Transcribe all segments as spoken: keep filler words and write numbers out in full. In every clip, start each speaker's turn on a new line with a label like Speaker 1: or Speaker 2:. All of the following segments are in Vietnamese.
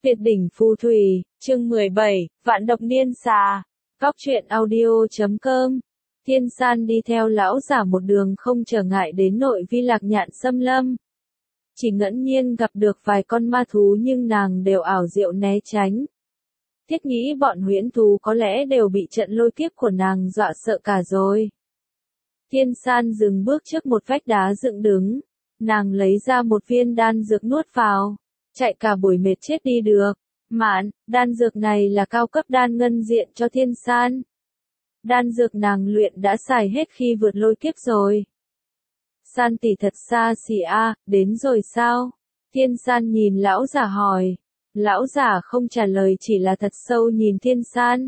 Speaker 1: Tuyệt đỉnh phù thủy, chương mười bảy, Vạn độc niên xà. Góc truyện audio chấm com. Thiên San đi theo lão giả một đường không trở ngại đến nội vi Lạc Nhạn xâm lâm. Chỉ ngẫu nhiên gặp được vài con ma thú nhưng nàng đều ảo diệu né tránh. Thiết nghĩ bọn huyễn thú có lẽ đều bị trận lôi kiếp của nàng dọa sợ cả rồi. Thiên San dừng bước trước một vách đá dựng đứng. Nàng lấy ra một viên đan dược nuốt vào. Chạy cả buổi mệt chết đi được. Mạn, đan dược này là cao cấp đan ngân diện cho Thiên San. Đan dược nàng luyện đã xài hết khi vượt lôi kiếp rồi. San tỷ thật xa xỉ a, đến rồi sao? Thiên San nhìn lão giả hỏi. Lão giả không trả lời chỉ là thật sâu nhìn Thiên San.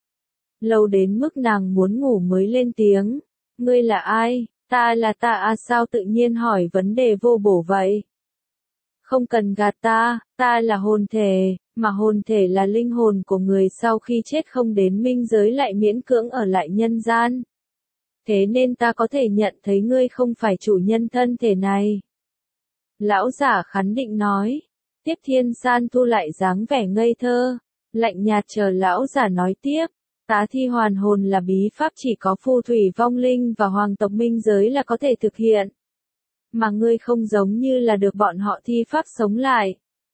Speaker 1: Lâu đến mức nàng muốn ngủ mới lên tiếng. Ngươi là ai? Ta là ta à, sao tự nhiên hỏi vấn đề vô bổ vậy? Không cần gạt ta, ta là hồn thể, mà hồn thể là linh hồn của người sau khi chết không đến minh giới lại miễn cưỡng ở lại nhân gian. Thế nên ta có thể nhận thấy ngươi không phải chủ nhân thân thể này. Lão giả khẳng định nói. Tiếp Thiên San thu lại dáng vẻ ngây thơ, lạnh nhạt chờ lão giả nói tiếp. Tá thi hoàn hồn là bí pháp chỉ có phù thủy vong linh và hoàng tộc minh giới là có thể thực hiện. Mà ngươi không giống như là được bọn họ thi pháp sống lại.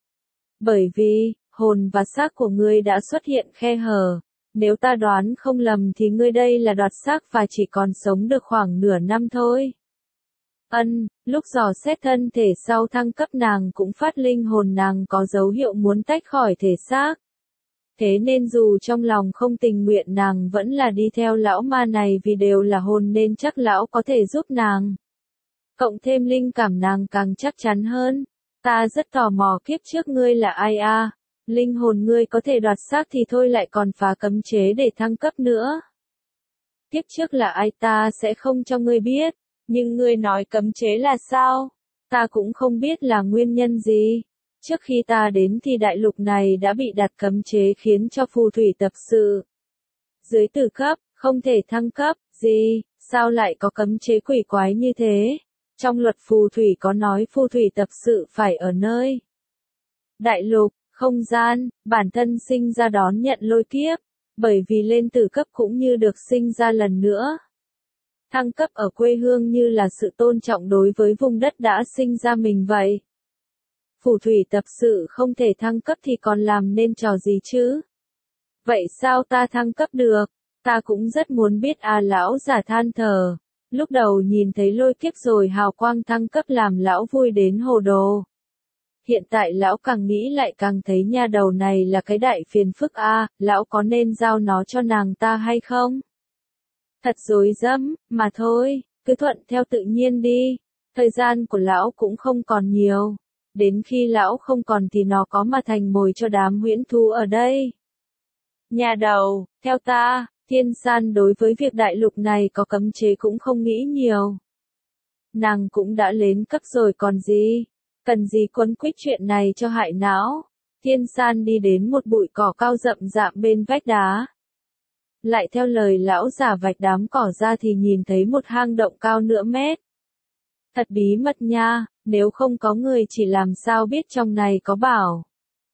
Speaker 1: Bởi vì, hồn và xác của ngươi đã xuất hiện khe hở. Nếu ta đoán không lầm thì ngươi đây là đoạt xác và chỉ còn sống được khoảng nửa năm thôi. Ân, lúc dò xét thân thể sau thăng cấp nàng cũng phát linh hồn nàng có dấu hiệu muốn tách khỏi thể xác. Thế nên dù trong lòng không tình nguyện nàng vẫn là đi theo lão ma này vì đều là hồn nên chắc lão có thể giúp nàng. Cộng thêm linh cảm nàng càng chắc chắn hơn. Ta rất tò mò kiếp trước ngươi là ai a? À? Linh hồn ngươi có thể đoạt xác thì thôi lại còn phá cấm chế để thăng cấp nữa. Kiếp trước là ai ta sẽ không cho ngươi biết, nhưng ngươi nói cấm chế là sao? Ta cũng không biết là nguyên nhân gì. Trước khi ta đến thì đại lục này đã bị đặt cấm chế khiến cho phù thủy tập sự. Dưới tử cấp, không thể thăng cấp, gì, sao lại có cấm chế quỷ quái như thế? Trong luật phù thủy có nói phù thủy tập sự phải ở nơi đại lục, không gian, bản thân sinh ra đón nhận lôi kiếp, bởi vì lên tử cấp cũng như được sinh ra lần nữa. Thăng cấp ở quê hương như là sự tôn trọng đối với vùng đất đã sinh ra mình vậy. Phù thủy tập sự không thể thăng cấp thì còn làm nên trò gì chứ? Vậy sao ta thăng cấp được? Ta cũng rất muốn biết à, lão giả than thở. Lúc đầu nhìn thấy lôi kiếp rồi hào quang thăng cấp làm lão vui đến hồ đồ. Hiện tại lão càng nghĩ lại càng thấy nha đầu này là cái đại phiền phức a, à, lão có nên giao nó cho nàng ta hay không? Thật rối rắm, mà thôi, cứ thuận theo tự nhiên đi. Thời gian của lão cũng không còn nhiều. Đến khi lão không còn thì nó có mà thành mồi cho đám huyễn thú ở đây. Nhà đầu, theo ta, Thiên San đối với việc đại lục này có cấm chế cũng không nghĩ nhiều. Nàng cũng đã lên cấp rồi còn gì, cần gì quấn quýt chuyện này cho hại não. Thiên San đi đến một bụi cỏ cao rậm rạp bên vách đá. Lại theo lời lão giả vạch đám cỏ ra thì nhìn thấy một hang động cao nửa mét. Thật bí mật nha, nếu không có người chỉ làm sao biết trong này có bảo.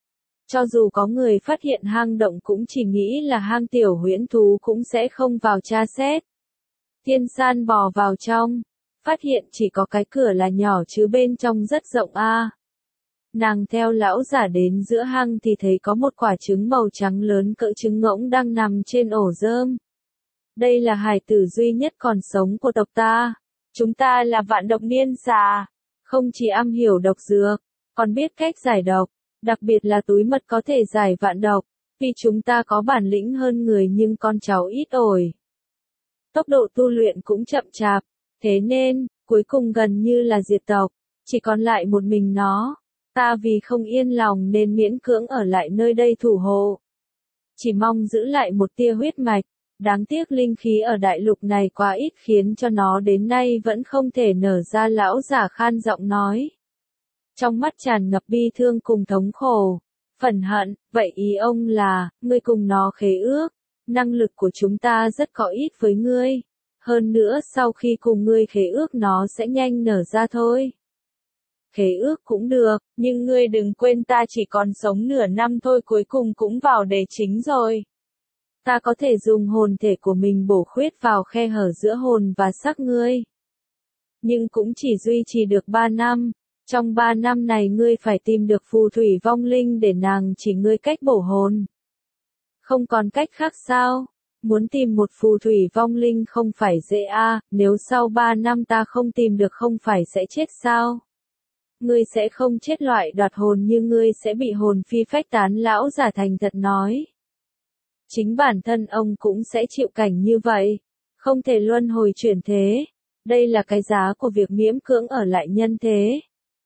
Speaker 1: Cho dù có người phát hiện hang động cũng chỉ nghĩ là hang tiểu huyễn thú cũng sẽ không vào tra xét. Thiên San bò vào trong, phát hiện chỉ có cái cửa là nhỏ chứ bên trong rất rộng a. À. Nàng theo lão giả đến giữa hang thì thấy có một quả trứng màu trắng lớn cỡ trứng ngỗng đang nằm trên ổ rơm. Đây là hài tử duy nhất còn sống của tộc ta. Chúng ta là vạn độc niên xà, không chỉ am hiểu độc dược, còn biết cách giải độc, đặc biệt là túi mật có thể giải vạn độc, vì chúng ta có bản lĩnh hơn người nhưng con cháu ít ỏi. Tốc độ tu luyện cũng chậm chạp, thế nên, cuối cùng gần như là diệt tộc, chỉ còn lại một mình nó. Ta vì không yên lòng nên miễn cưỡng ở lại nơi đây thủ hộ. Chỉ mong giữ lại một tia huyết mạch. Đáng tiếc linh khí ở đại lục này quá ít khiến cho nó đến nay vẫn không thể nở ra, lão giả khan giọng nói. Trong mắt tràn ngập bi thương cùng thống khổ. Phẫn hận, vậy ý ông là, ngươi cùng nó khế ước. Năng lực của chúng ta rất có ít với ngươi. Hơn nữa sau khi cùng ngươi khế ước nó sẽ nhanh nở ra thôi. Khế ước cũng được, nhưng ngươi đừng quên ta chỉ còn sống nửa năm thôi, cuối cùng cũng vào đề chính rồi. Ta có thể dùng hồn thể của mình bổ khuyết vào khe hở giữa hồn và xác ngươi. Nhưng cũng chỉ duy trì được ba năm. Trong ba năm này ngươi phải tìm được phù thủy vong linh để nàng chỉ ngươi cách bổ hồn. Không còn cách khác sao? Muốn tìm một phù thủy vong linh không phải dễ à, nếu sau ba năm ta không tìm được không phải sẽ chết sao? Ngươi sẽ không chết loại đoạt hồn nhưng ngươi sẽ bị hồn phi phách tán, lão giả thành thật nói. Chính bản thân ông cũng sẽ chịu cảnh như vậy, không thể luân hồi chuyển thế. Đây là cái giá của việc miễn cưỡng ở lại nhân thế.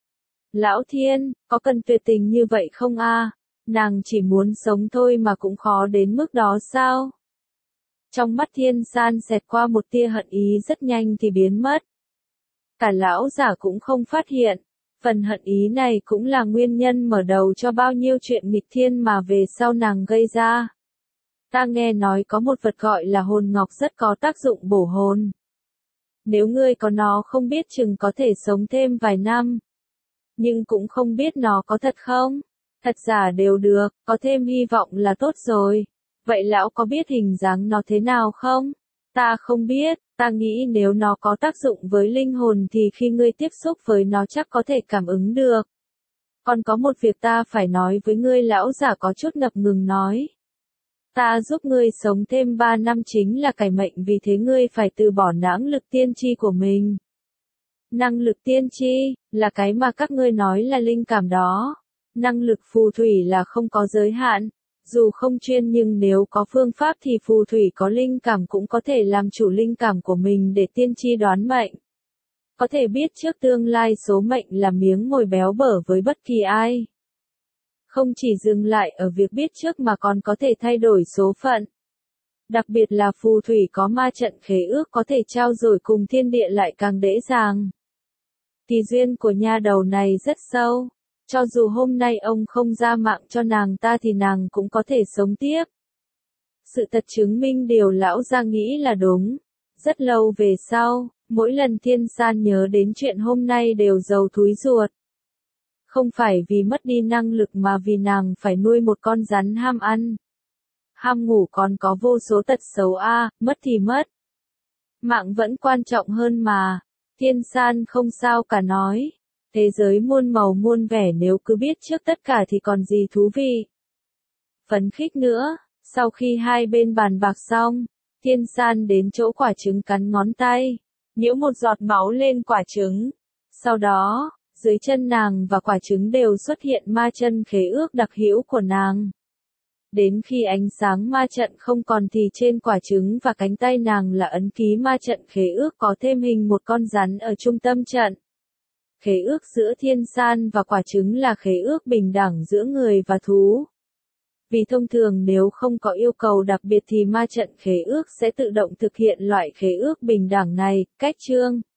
Speaker 1: Lão Thiên, có cần tuyệt tình như vậy không a? Nàng chỉ muốn sống thôi mà cũng khó đến mức đó sao? Trong mắt Thiên San xẹt qua một tia hận ý, rất nhanh thì biến mất. Cả lão giả cũng không phát hiện, phần hận ý này cũng là nguyên nhân mở đầu cho bao nhiêu chuyện nghịch thiên mà về sau nàng gây ra. Ta nghe nói có một vật gọi là hồn ngọc rất có tác dụng bổ hồn. Nếu ngươi có nó không biết chừng có thể sống thêm vài năm. Nhưng cũng không biết nó có thật không? Thật giả đều được, có thêm hy vọng là tốt rồi. Vậy lão có biết hình dáng nó thế nào không? Ta không biết, ta nghĩ nếu nó có tác dụng với linh hồn thì khi ngươi tiếp xúc với nó chắc có thể cảm ứng được. Còn có một việc ta phải nói với ngươi, lão giả có chút ngập ngừng nói. Ta giúp ngươi sống thêm ba năm chính là cải mệnh, vì thế ngươi phải từ bỏ năng lực tiên tri của mình. Năng lực tiên tri, là cái mà các ngươi nói là linh cảm đó. Năng lực phù thủy là không có giới hạn. Dù không chuyên nhưng nếu có phương pháp thì phù thủy có linh cảm cũng có thể làm chủ linh cảm của mình để tiên tri đoán mệnh. Có thể biết trước tương lai, số mệnh là miếng mồi béo bở với bất kỳ ai. Không chỉ dừng lại ở việc biết trước mà còn có thể thay đổi số phận. Đặc biệt là phù thủy có ma trận khế ước có thể trao đổi cùng thiên địa lại càng dễ dàng. Kỳ duyên của nha đầu này rất sâu. Cho dù hôm nay ông không ra mạng cho nàng ta thì nàng cũng có thể sống tiếp. Sự thật chứng minh điều lão gia nghĩ là đúng. Rất lâu về sau, mỗi lần Thiên San nhớ đến chuyện hôm nay đều rầu thúi ruột. Không phải vì mất đi năng lực mà vì nàng phải nuôi một con rắn ham ăn. Ham ngủ còn có vô số tật xấu a, à, mất thì mất. Mạng vẫn quan trọng hơn mà. Thiên San không sao cả nói. Thế giới muôn màu muôn vẻ, nếu cứ biết trước tất cả thì còn gì thú vị. Phấn khích nữa, sau khi hai bên bàn bạc xong, Thiên San đến chỗ quả trứng cắn ngón tay, nhiễu một giọt máu lên quả trứng. Sau đó, dưới chân nàng và quả trứng đều xuất hiện ma chân khế ước đặc hữu của nàng. Đến khi ánh sáng ma trận không còn thì trên quả trứng và cánh tay nàng là ấn ký ma trận khế ước có thêm hình một con rắn ở trung tâm trận. Khế ước giữa Thiên San và quả trứng là khế ước bình đẳng giữa người và thú. Vì thông thường nếu không có yêu cầu đặc biệt thì ma trận khế ước sẽ tự động thực hiện loại khế ước bình đẳng này. Cách chương